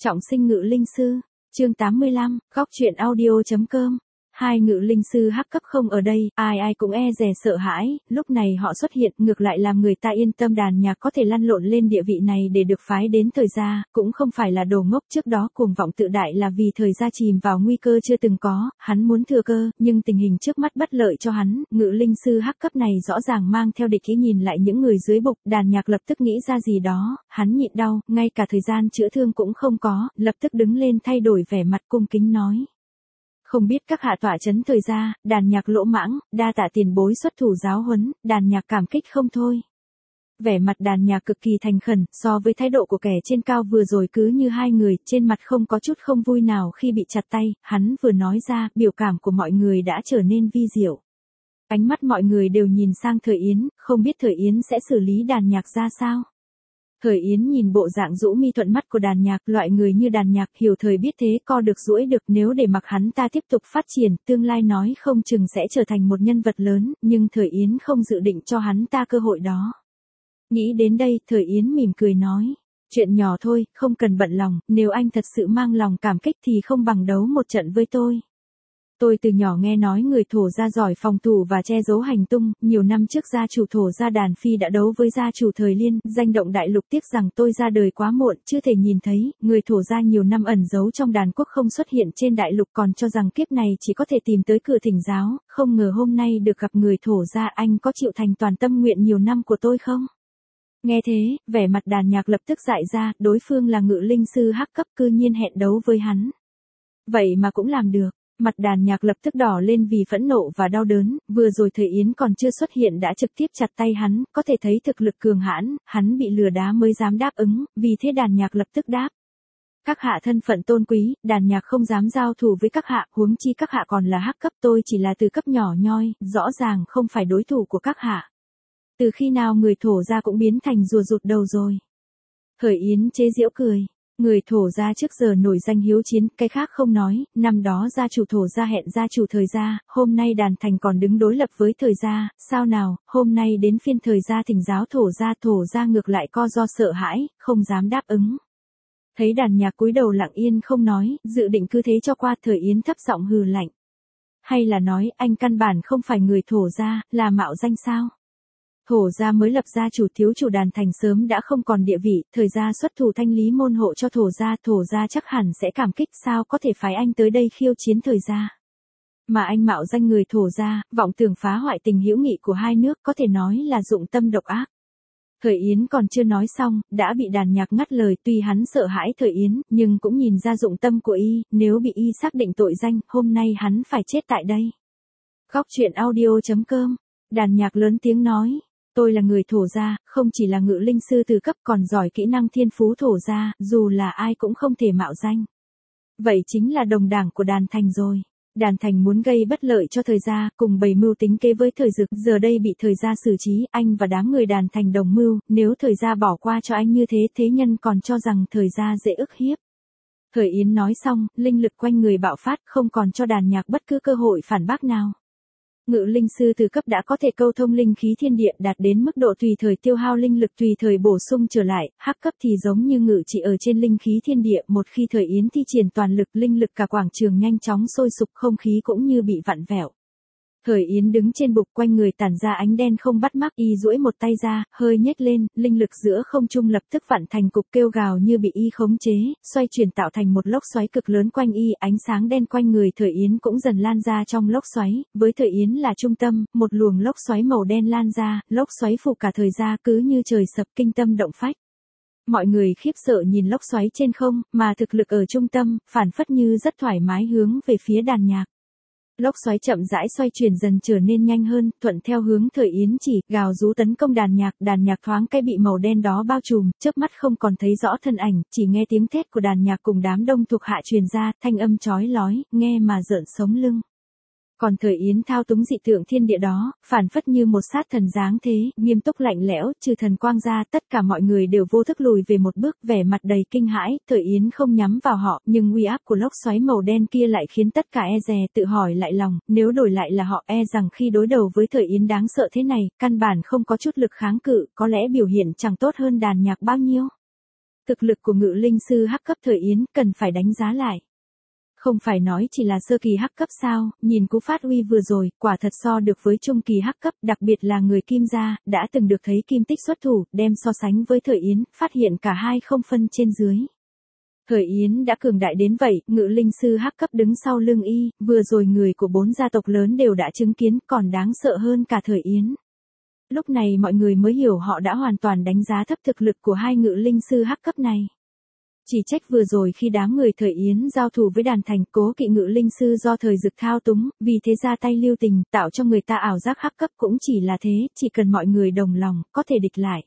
Trọng sinh ngự linh sư, chương 85, góc truyện audio.com. Hai ngự linh sư hắc cấp không ở đây, ai ai cũng e dè sợ hãi, lúc này họ xuất hiện ngược lại làm người ta yên tâm. Đàn nhạc có thể lăn lộn lên địa vị này để được phái đến thời gia, cũng không phải là đồ ngốc. Trước đó cuồng vọng tự đại là vì thời gia chìm vào nguy cơ chưa từng có, hắn muốn thừa cơ, nhưng tình hình trước mắt bất lợi cho hắn. Ngự linh sư hắc cấp này rõ ràng mang theo địch ý, nhìn lại những người dưới bục. Đàn nhạc lập tức nghĩ ra gì đó, hắn nhịn đau, ngay cả thời gian chữa thương cũng không có, lập tức đứng lên thay đổi vẻ mặt cung kính nói. Không biết các hạ tọa chấn thời gia. Đàn nhạc lỗ mãng, đa tạ tiền bối xuất thủ giáo huấn. Đàn nhạc cảm kích không thôi. Vẻ mặt đàn nhạc cực kỳ thành khẩn, so với thái độ của kẻ trên cao vừa rồi cứ như hai người, trên mặt không có chút không vui nào khi bị chặt tay. Hắn vừa nói ra, biểu cảm của mọi người đã trở nên vi diệu. Ánh mắt mọi người đều nhìn sang Thời Yến, không biết Thời Yến sẽ xử lý đàn nhạc ra sao. Thời Yến nhìn bộ dạng rũ mi thuận mắt của đàn nhạc, loại người như đàn nhạc hiểu thời biết thế co được duỗi được, nếu để mặc hắn ta tiếp tục phát triển, tương lai nói không chừng sẽ trở thành một nhân vật lớn, nhưng Thời Yến không dự định cho hắn ta cơ hội đó. Nghĩ đến đây, Thời Yến mỉm cười nói, chuyện nhỏ thôi, không cần bận lòng, nếu anh thật sự mang lòng cảm kích thì không bằng đấu một trận với tôi. Tôi từ nhỏ nghe nói người Thổ gia giỏi phòng thủ và che giấu hành tung, nhiều năm trước gia chủ Thổ gia Đàn Phi đã đấu với gia chủ Thời Liên, danh động đại lục. Tiếc rằng tôi ra đời quá muộn, chưa thể nhìn thấy, người Thổ gia nhiều năm ẩn giấu trong đàn quốc không xuất hiện trên đại lục, còn cho rằng kiếp này chỉ có thể tìm tới cửa thỉnh giáo, không ngờ hôm nay được gặp người Thổ gia. Anh có chịu thành toàn tâm nguyện nhiều năm của tôi không? Nghe thế, vẻ mặt đàn nhạc lập tức dại ra, đối phương là ngự linh sư hắc cấp, cư nhiên hẹn đấu với hắn. Vậy mà cũng làm được. Mặt đàn nhạc lập tức đỏ lên vì phẫn nộ và đau đớn, vừa rồi Thời Yến còn chưa xuất hiện đã trực tiếp chặt tay hắn, có thể thấy thực lực cường hãn, hắn bị lừa đá mới dám đáp ứng, vì thế đàn nhạc lập tức đáp. Các hạ thân phận tôn quý, đàn nhạc không dám giao thủ với các hạ, huống chi các hạ còn là hắc cấp, tôi chỉ là từ cấp nhỏ nhoi, rõ ràng không phải đối thủ của các hạ. Từ khi nào người Thổ gia cũng biến thành rùa rụt đầu rồi? Thời Yến chế giễu cười. Người Thổ gia trước giờ nổi danh hiếu chiến, cái khác không nói, năm đó gia chủ Thổ gia hẹn gia chủ Thời gia, hôm nay Đàn Thành còn đứng đối lập với Thời gia, sao nào, hôm nay đến phiên Thời gia thỉnh giáo Thổ gia ngược lại co do sợ hãi, không dám đáp ứng. Thấy đàn nhạc cúi đầu lặng yên không nói, dự định cứ thế cho qua. Thời Yến thấp giọng hừ lạnh. Hay là nói anh căn bản không phải người Thổ gia, là mạo danh sao? Thổ gia mới lập gia chủ, thiếu chủ Đàn Thành sớm đã không còn địa vị, Thời gia xuất thủ thanh lý môn hộ cho Thổ gia chắc hẳn sẽ cảm kích, sao có thể phái anh tới đây khiêu chiến Thời gia. Mà anh mạo danh người Thổ gia, vọng tưởng phá hoại tình hữu nghị của hai nước, có thể nói là dụng tâm độc ác. Thời Yến còn chưa nói xong, đã bị đàn nhạc ngắt lời. Tuy hắn sợ hãi Thời Yến, nhưng cũng nhìn ra dụng tâm của y, nếu bị y xác định tội danh, hôm nay hắn phải chết tại đây. Góc truyện audio.com. Đàn nhạc lớn tiếng nói. Tôi là người Thổ gia, không chỉ là ngự linh sư từ cấp, còn giỏi kỹ năng thiên phú Thổ gia, dù là ai cũng không thể mạo danh. Vậy chính là đồng đảng của Đàn Thành rồi. Đàn Thành muốn gây bất lợi cho Thời gia, cùng bày mưu tính kế với Thời Dực, giờ đây bị Thời gia xử trí, anh và đám người Đàn Thành đồng mưu, nếu Thời gia bỏ qua cho anh như thế, thế nhân còn cho rằng Thời gia dễ ức hiếp. Thời Yến nói xong, linh lực quanh người bạo phát, không còn cho đàn nhạc bất cứ cơ hội phản bác nào. Ngự linh sư từ cấp đã có thể câu thông linh khí thiên địa, đạt đến mức độ tùy thời tiêu hao linh lực tùy thời bổ sung trở lại, hắc cấp thì giống như ngự trị ở trên linh khí thiên địa, một khi Thời Yến thi triển toàn lực, linh lực cả quảng trường nhanh chóng sôi sục, không khí cũng như bị vặn vẹo. Thời Yến đứng trên bục, quanh người tản ra ánh đen không bắt mắt, y duỗi một tay ra, hơi nhếch lên, linh lực giữa không trung lập tức vặn thành cục kêu gào như bị y khống chế, xoay chuyển tạo thành một lốc xoáy cực lớn quanh y, ánh sáng đen quanh người Thời Yến cũng dần lan ra trong lốc xoáy, với Thời Yến là trung tâm, một luồng lốc xoáy màu đen lan ra, lốc xoáy phủ cả Thời gia, cứ như trời sập, kinh tâm động phách. Mọi người khiếp sợ nhìn lốc xoáy trên không, mà thực lực ở trung tâm, phản phất như rất thoải mái hướng về phía đàn nhạc. Lốc xoáy chậm rãi xoay chuyển dần trở nên nhanh hơn, thuận theo hướng Thời Yến chỉ, gào rú tấn công đàn nhạc thoáng cái bị màu đen đó bao trùm, chớp mắt không còn thấy rõ thân ảnh, chỉ nghe tiếng thét của đàn nhạc cùng đám đông thuộc hạ truyền ra, thanh âm chói lói, nghe mà rợn sống lưng. Còn Thời Yến thao túng dị tượng thiên địa đó, phản phất như một sát thần dáng thế, nghiêm túc lạnh lẽo, trừ thần quang ra, tất cả mọi người đều vô thức lùi về một bước, vẻ mặt đầy kinh hãi. Thời Yến không nhắm vào họ, nhưng uy áp của lốc xoáy màu đen kia lại khiến tất cả e dè, tự hỏi lại lòng, nếu đổi lại là họ, e rằng khi đối đầu với Thời Yến đáng sợ thế này, căn bản không có chút lực kháng cự, có lẽ biểu hiện chẳng tốt hơn đàn nhạc bao nhiêu. Thực lực của ngự linh sư hắc cấp thời Yến cần phải đánh giá lại. Không phải nói chỉ là sơ kỳ hắc cấp sao, nhìn cú phát uy vừa rồi, quả thật so được với trung kỳ hắc cấp, đặc biệt là người Kim gia, đã từng được thấy Kim Tích xuất thủ, đem so sánh với thời Yến, phát hiện cả hai không phân trên dưới. Thời Yến đã cường đại đến vậy, ngự linh sư hắc cấp đứng sau lưng y, vừa rồi người của 4 gia tộc lớn đều đã chứng kiến, còn đáng sợ hơn cả thời Yến. Lúc này mọi người mới hiểu họ đã hoàn toàn đánh giá thấp thực lực của hai ngự linh sư hắc cấp này. Chỉ trách vừa rồi khi đám người thời Yến giao thủ với đàn thành, Cố Kỵ ngự linh sư do thời Dực thao túng, vì thế ra tay lưu tình, tạo cho người ta ảo giác hắc cấp cũng chỉ là thế, chỉ cần mọi người đồng lòng, có thể địch lại.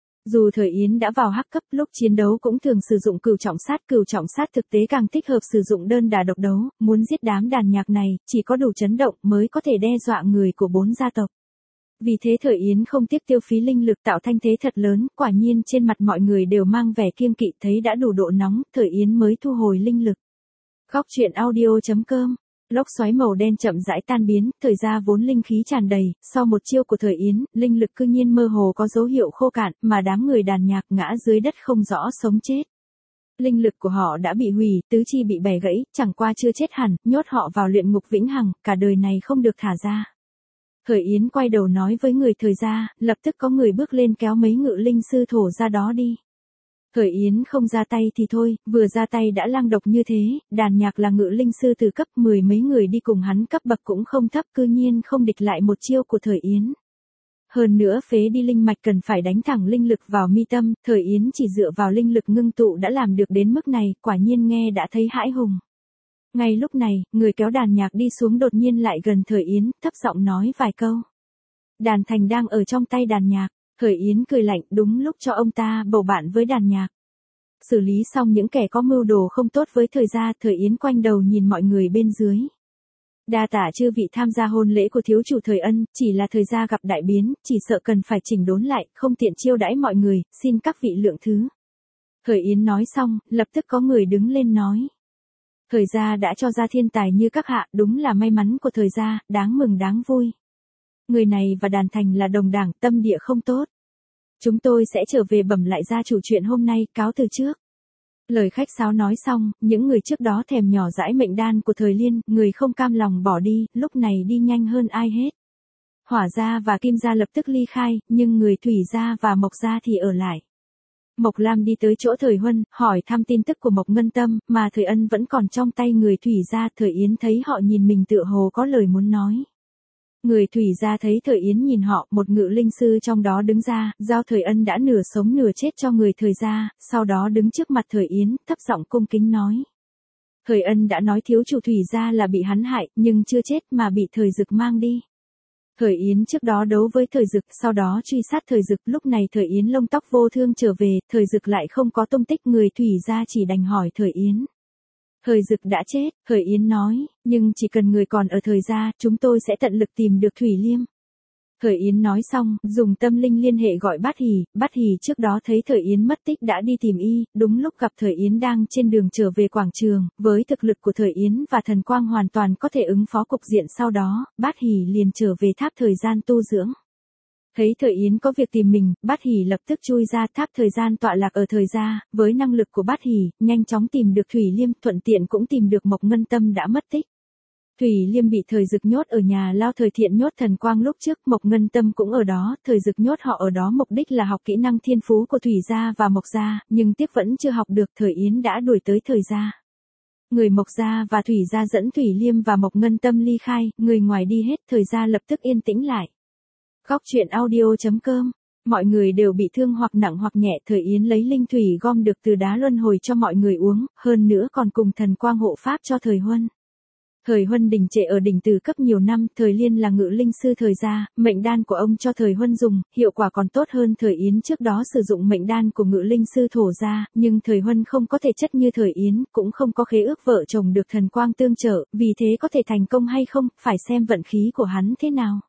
Dù thời Yến đã vào hắc cấp, lúc chiến đấu cũng thường sử dụng cửu trọng sát thực tế càng thích hợp sử dụng đơn đả độc đấu, muốn giết đám đàn nhạc này, chỉ có đủ chấn động mới có thể đe dọa người của 4 gia tộc. Vì thế thời Yến không tiếc tiêu phí linh lực tạo thanh thế thật lớn, quả nhiên trên mặt mọi người đều mang vẻ kiêng kỵ, thấy đã đủ độ nóng, thời Yến mới thu hồi linh lực. Góc truyện audio.com. Lốc xoáy màu đen chậm rãi tan biến, thời gia vốn linh khí tràn đầy, sau một chiêu của thời Yến, linh lực cư nhiên mơ hồ có dấu hiệu khô cạn, mà đám người đàn nhạc ngã dưới đất không rõ sống chết. Linh lực của họ đã bị hủy, tứ chi bị bẻ gãy, chẳng qua chưa chết hẳn, nhốt họ vào luyện ngục vĩnh hằng, cả đời này không được thả ra. Thời Yến quay đầu nói với người thời gia, lập tức có người bước lên kéo mấy ngự linh sư thổ ra đó đi. Thời Yến không ra tay thì thôi, vừa ra tay đã lang độc như thế, đàn nhạc là ngự linh sư từ cấp 10 mấy người đi cùng hắn cấp bậc cũng không thấp, cư nhiên không địch lại một chiêu của thời Yến. Hơn nữa phế đi linh mạch cần phải đánh thẳng linh lực vào mi tâm, thời Yến chỉ dựa vào linh lực ngưng tụ đã làm được đến mức này, quả nhiên nghe đã thấy hãi hùng. Ngay lúc này, người kéo đàn nhạc đi xuống đột nhiên lại gần thời Yến, thấp giọng nói vài câu. Đàn thành đang ở trong tay đàn nhạc, thời Yến cười lạnh, đúng lúc cho ông ta bầu bạn với đàn nhạc. Xử lý xong những kẻ có mưu đồ không tốt với thời gia, thời Yến quanh đầu nhìn mọi người bên dưới. Đa tả chư vị tham gia hôn lễ của thiếu chủ thời Ân, chỉ là thời gia gặp đại biến, chỉ sợ cần phải chỉnh đốn lại, không tiện chiêu đãi mọi người, xin các vị lượng thứ. Thời Yến nói xong, lập tức có người đứng lên nói. Thời gia đã cho ra thiên tài như các hạ, đúng là may mắn của thời gia, đáng mừng đáng vui. Người này và đàn thành là đồng đảng, tâm địa không tốt. Chúng tôi sẽ trở về bẩm lại gia chủ chuyện hôm nay, cáo từ trước. Lời khách sáo nói xong, những người trước đó thèm nhỏ dãi mệnh đan của thời Liên, người không cam lòng bỏ đi, lúc này đi nhanh hơn ai hết. Hỏa gia và Kim gia lập tức ly khai, nhưng người Thủy gia và Mộc gia thì ở lại. Mộc Lam đi tới chỗ thời Huân, hỏi thăm tin tức của Mộc Ngân Tâm, mà thời Ân vẫn còn trong tay người Thủy gia, thời Yến thấy họ nhìn mình tựa hồ có lời muốn nói. Người Thủy gia thấy thời Yến nhìn họ, một ngự linh sư trong đó đứng ra, giao thời Ân đã nửa sống nửa chết cho người thời gia, sau đó đứng trước mặt thời Yến, thấp giọng cung kính nói. Thời Ân đã nói thiếu chủ Thủy gia là bị hắn hại, nhưng chưa chết mà bị thời Dực mang đi. Thời Yến trước đó đấu với thời Dực, sau đó truy sát thời Dực, lúc này thời Yến lông tóc vô thương trở về, thời Dực lại không có tung tích, người Thủy gia chỉ đành hỏi thời Yến. Thời Dực đã chết, thời Yến nói, nhưng chỉ cần người còn ở thời gia, chúng tôi sẽ tận lực tìm được Thủy Liêm. Thời Yến nói xong, dùng tâm linh liên hệ gọi Bát Hỷ trước đó thấy thời Yến mất tích đã đi tìm y, đúng lúc gặp thời Yến đang trên đường trở về quảng trường, với thực lực của thời Yến và thần quang hoàn toàn có thể ứng phó cục diện sau đó, Bát Hỷ liền trở về tháp thời gian tu dưỡng. Thấy thời Yến có việc tìm mình, Bát Hỷ lập tức chui ra, tháp thời gian tọa lạc ở thời gia, với năng lực của Bát Hỷ, nhanh chóng tìm được Thủy Liêm, thuận tiện cũng tìm được Mộc Ngân Tâm đã mất tích. Thủy Liêm bị thời Dực nhốt ở nhà lao thời Thiện nhốt thần quang lúc trước, Mộc Ngân Tâm cũng ở đó, thời Dực nhốt họ ở đó mục đích là học kỹ năng thiên phú của Thủy gia và Mộc gia, nhưng tiếc vẫn chưa học được, thời Yến đã đuổi tới thời gia. Người Mộc gia và Thủy gia dẫn Thủy Liêm và Mộc Ngân Tâm ly khai, người ngoài đi hết, thời gia lập tức yên tĩnh lại. Góc truyện audio.com. Mọi người đều bị thương hoặc nặng hoặc nhẹ, thời Yến lấy linh thủy gom được từ đá luân hồi cho mọi người uống, hơn nữa còn cùng thần quang hộ pháp cho thời Huân. Thời Huân đình trệ ở đỉnh từ cấp nhiều năm, thời Liên là ngự linh sư thời gia, mệnh đan của ông cho thời Huân dùng, hiệu quả còn tốt hơn thời Yến trước đó sử dụng mệnh đan của ngự linh sư thổ gia, nhưng thời Huân không có thể chất như thời Yến, cũng không có khế ước vợ chồng được thần quang tương trợ, vì thế có thể thành công hay không, phải xem vận khí của hắn thế nào.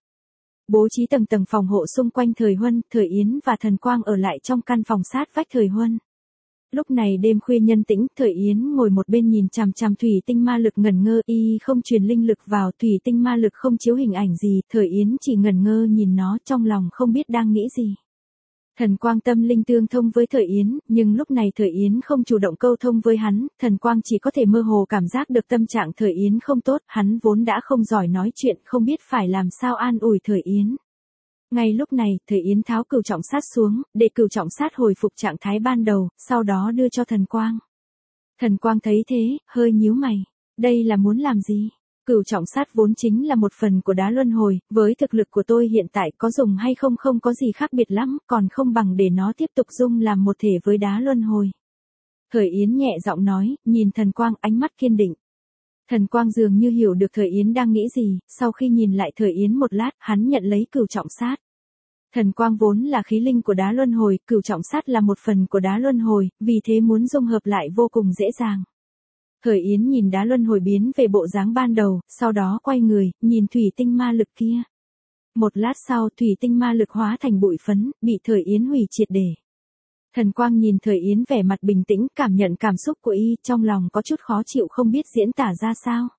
Bố trí tầng tầng phòng hộ xung quanh thời Huân, thời Yến và thần quang ở lại trong căn phòng sát vách thời Huân. Lúc này đêm khuya nhân tĩnh, thời Yến ngồi một bên nhìn chằm chằm thủy tinh ma lực ngẩn ngơ, y không truyền linh lực vào, thủy tinh ma lực không chiếu hình ảnh gì, thời Yến chỉ ngẩn ngơ nhìn nó, trong lòng không biết đang nghĩ gì. Thần Quang tâm linh tương thông với Thời Yến, nhưng lúc này Thời Yến không chủ động câu thông với hắn, Thần Quang chỉ có thể mơ hồ cảm giác được tâm trạng Thời Yến không tốt, hắn vốn đã không giỏi nói chuyện, không biết phải làm sao an ủi Thời Yến. Ngay lúc này, Thời Yến tháo cửu trọng sát xuống, để cửu trọng sát hồi phục trạng thái ban đầu, sau đó đưa cho Thần Quang. Thần Quang thấy thế, hơi nhíu mày. Đây là muốn làm gì? Cửu trọng sát vốn chính là một phần của đá luân hồi, với thực lực của tôi hiện tại có dùng hay không không có gì khác biệt lắm, còn không bằng để nó tiếp tục dung làm một thể với đá luân hồi. Thời Yến nhẹ giọng nói, nhìn Thần Quang ánh mắt kiên định. Thần Quang dường như hiểu được Thời Yến đang nghĩ gì, sau khi nhìn lại Thời Yến một lát, hắn nhận lấy cửu trọng sát. Thần Quang vốn là khí linh của đá luân hồi, cửu trọng sát là một phần của đá luân hồi, vì thế muốn dung hợp lại vô cùng dễ dàng. Thời Yến nhìn đá luân hồi biến về bộ dáng ban đầu, sau đó quay người, nhìn thủy tinh ma lực kia. Một lát sau thủy tinh ma lực hóa thành bụi phấn, bị Thời Yến hủy triệt để. Thần Quang nhìn Thời Yến vẻ mặt bình tĩnh, cảm nhận cảm xúc của y, trong lòng có chút khó chịu không biết diễn tả ra sao.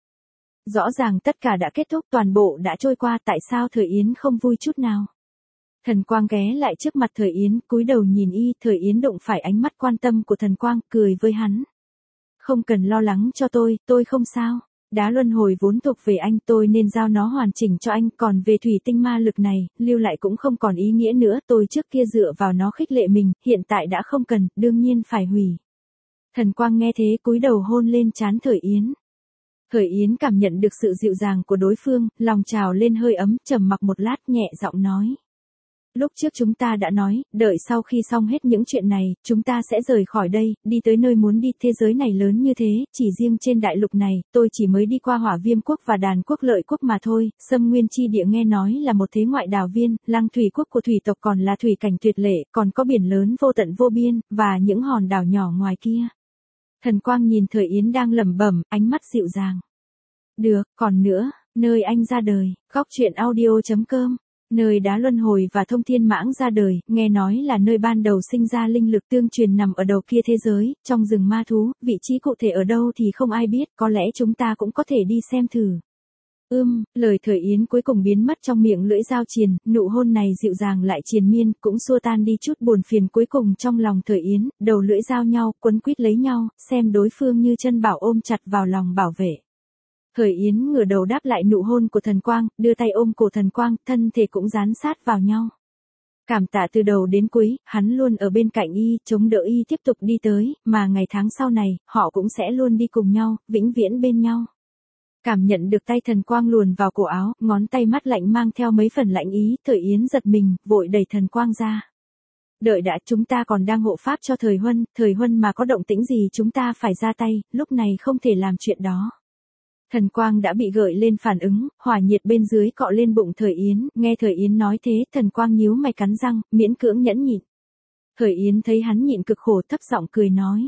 Rõ ràng tất cả đã kết thúc, toàn bộ đã trôi qua, tại sao Thời Yến không vui chút nào. Thần Quang ghé lại trước mặt Thời Yến, cúi đầu nhìn y, Thời Yến đụng phải ánh mắt quan tâm của Thần Quang, cười với hắn. Không cần lo lắng cho tôi không sao. Đá luân hồi vốn thuộc về anh, tôi nên giao nó hoàn chỉnh cho anh, còn về thủy tinh ma lực này, lưu lại cũng không còn ý nghĩa nữa, tôi trước kia dựa vào nó khích lệ mình, hiện tại đã không cần, đương nhiên phải hủy. Thần Quang nghe thế cúi đầu hôn lên trán Thời Yến. Thời Yến cảm nhận được sự dịu dàng của đối phương, lòng trào lên hơi ấm, trầm mặc một lát nhẹ giọng nói. Lúc trước chúng ta đã nói, đợi sau khi xong hết những chuyện này, chúng ta sẽ rời khỏi đây, đi tới nơi muốn đi. Thế giới này lớn như thế, chỉ riêng trên đại lục này, tôi chỉ mới đi qua Hỏa Viêm quốc và Đàn quốc Lợi quốc mà thôi. Sâm Nguyên chi địa nghe nói là một thế ngoại đảo viên, Lăng Thủy quốc của thủy tộc còn là thủy cảnh tuyệt lệ, còn có biển lớn vô tận vô biên, và những hòn đảo nhỏ ngoài kia. Thần Quang nhìn Thời Yến đang lẩm bẩm, ánh mắt dịu dàng. Được, còn nữa, nơi anh ra đời, góc truyện audio.com. Nơi đá luân hồi và thông thiên mãng ra đời, nghe nói là nơi ban đầu sinh ra linh lực tương truyền nằm ở đầu kia thế giới, trong rừng ma thú, vị trí cụ thể ở đâu thì không ai biết, có lẽ chúng ta cũng có thể đi xem thử. Lời Thời Yến cuối cùng biến mất trong miệng lưỡi dao triền, nụ hôn này dịu dàng lại triền miên, cũng xua tan đi chút buồn phiền cuối cùng trong lòng Thời Yến, đầu lưỡi giao nhau, quấn quýt lấy nhau, xem đối phương như chân bảo ôm chặt vào lòng bảo vệ. Thời Yến ngửa đầu đáp lại nụ hôn của Thần Quang, đưa tay ôm cổ Thần Quang, thân thể cũng dán sát vào nhau. Cảm tạ từ đầu đến cuối, hắn luôn ở bên cạnh y, chống đỡ y tiếp tục đi tới, mà ngày tháng sau này, họ cũng sẽ luôn đi cùng nhau, vĩnh viễn bên nhau. Cảm nhận được tay Thần Quang luồn vào cổ áo, ngón tay mắt lạnh mang theo mấy phần lạnh ý, Thời Yến giật mình, vội đẩy Thần Quang ra. Đợi đã, chúng ta còn đang hộ pháp cho Thời Huân mà có động tĩnh gì chúng ta phải ra tay, lúc này không thể làm chuyện đó. Thần Quang đã bị gợi lên phản ứng, hỏa nhiệt bên dưới cọ lên bụng Thời Yến, nghe Thời Yến nói thế, Thần Quang nhíu mày cắn răng, miễn cưỡng nhẫn nhịn. Thời Yến thấy hắn nhịn cực khổ thấp giọng cười nói.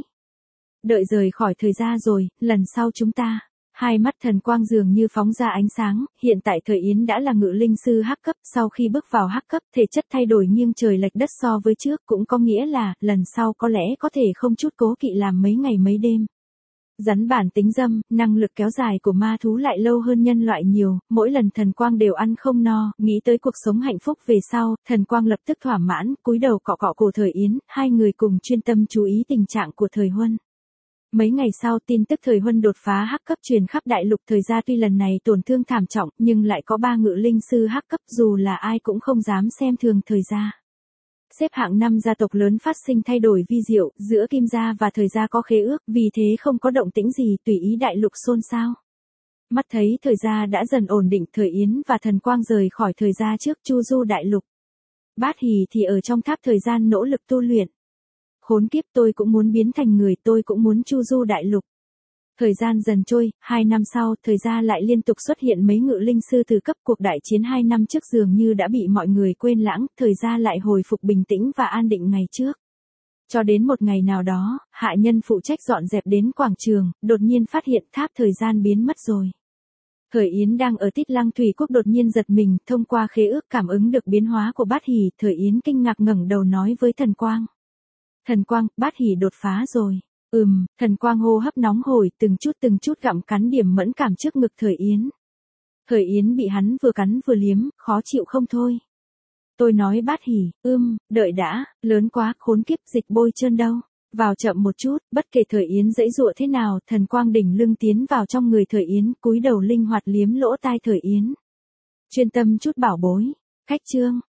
Đợi rời khỏi Thời gia rồi, lần sau chúng ta. Hai mắt Thần Quang dường như phóng ra ánh sáng, hiện tại Thời Yến đã là ngự linh sư hắc cấp, sau khi bước vào hắc cấp, thể chất thay đổi nghiêng trời lệch đất so với trước, cũng có nghĩa là, lần sau có lẽ có thể không chút cố kỵ làm mấy ngày mấy đêm. Rắn bản tính dâm, năng lực kéo dài của ma thú lại lâu hơn nhân loại nhiều, mỗi lần Thần Quang đều ăn không no, nghĩ tới cuộc sống hạnh phúc về sau, Thần Quang lập tức thỏa mãn, cúi đầu cọ cọ cổ Thời Yến, hai người cùng chuyên tâm chú ý tình trạng của Thời Huân. Mấy ngày sau tin tức Thời Huân đột phá hắc cấp truyền khắp đại lục Thời gia, tuy lần này tổn thương thảm trọng, nhưng lại có 3 ngự linh sư hắc cấp, dù là ai cũng không dám xem thường Thời gia. Xếp hạng 5 gia tộc lớn phát sinh thay đổi vi diệu, giữa Kim gia và Thời gia có khế ước, vì thế không có động tĩnh gì, tùy ý đại lục xôn xao. Mắt thấy Thời gia đã dần ổn định, Thời Yến và Thần Quang rời khỏi Thời gia trước chu du đại lục. Bát Hỷ thì ở trong tháp thời gian nỗ lực tu luyện. Khốn kiếp, tôi cũng muốn biến thành người, tôi cũng muốn chu du đại lục. Thời gian dần trôi, 2 năm sau, Thời gia lại liên tục xuất hiện mấy ngự linh sư từ cấp, cuộc đại chiến 2 năm trước dường như đã bị mọi người quên lãng, Thời gia lại hồi phục bình tĩnh và an định ngày trước. Cho đến một ngày nào đó, hạ nhân phụ trách dọn dẹp đến quảng trường, đột nhiên phát hiện tháp thời gian biến mất rồi. Thời Yến đang ở Tít Lăng Thủy quốc đột nhiên giật mình, thông qua khế ước cảm ứng được biến hóa của Bát Hỷ, Thời Yến kinh ngạc ngẩng đầu nói với Thần Quang. Thần Quang, Bát Hỷ đột phá rồi. Thần Quang hô hấp nóng hổi, từng chút gặm cắn điểm mẫn cảm trước ngực Thời Yến. Thời Yến bị hắn vừa cắn vừa liếm, khó chịu không thôi. Tôi nói Bát Hỉ, đợi đã, lớn quá, khốn kiếp, dịch bôi trơn đâu. Vào chậm một chút, bất kể Thời Yến dãy dụa thế nào, thần quang đỉnh lưng tiến vào trong người Thời Yến, cúi đầu linh hoạt liếm lỗ tai Thời Yến. Chuyên tâm chút bảo bối. Khách Trương,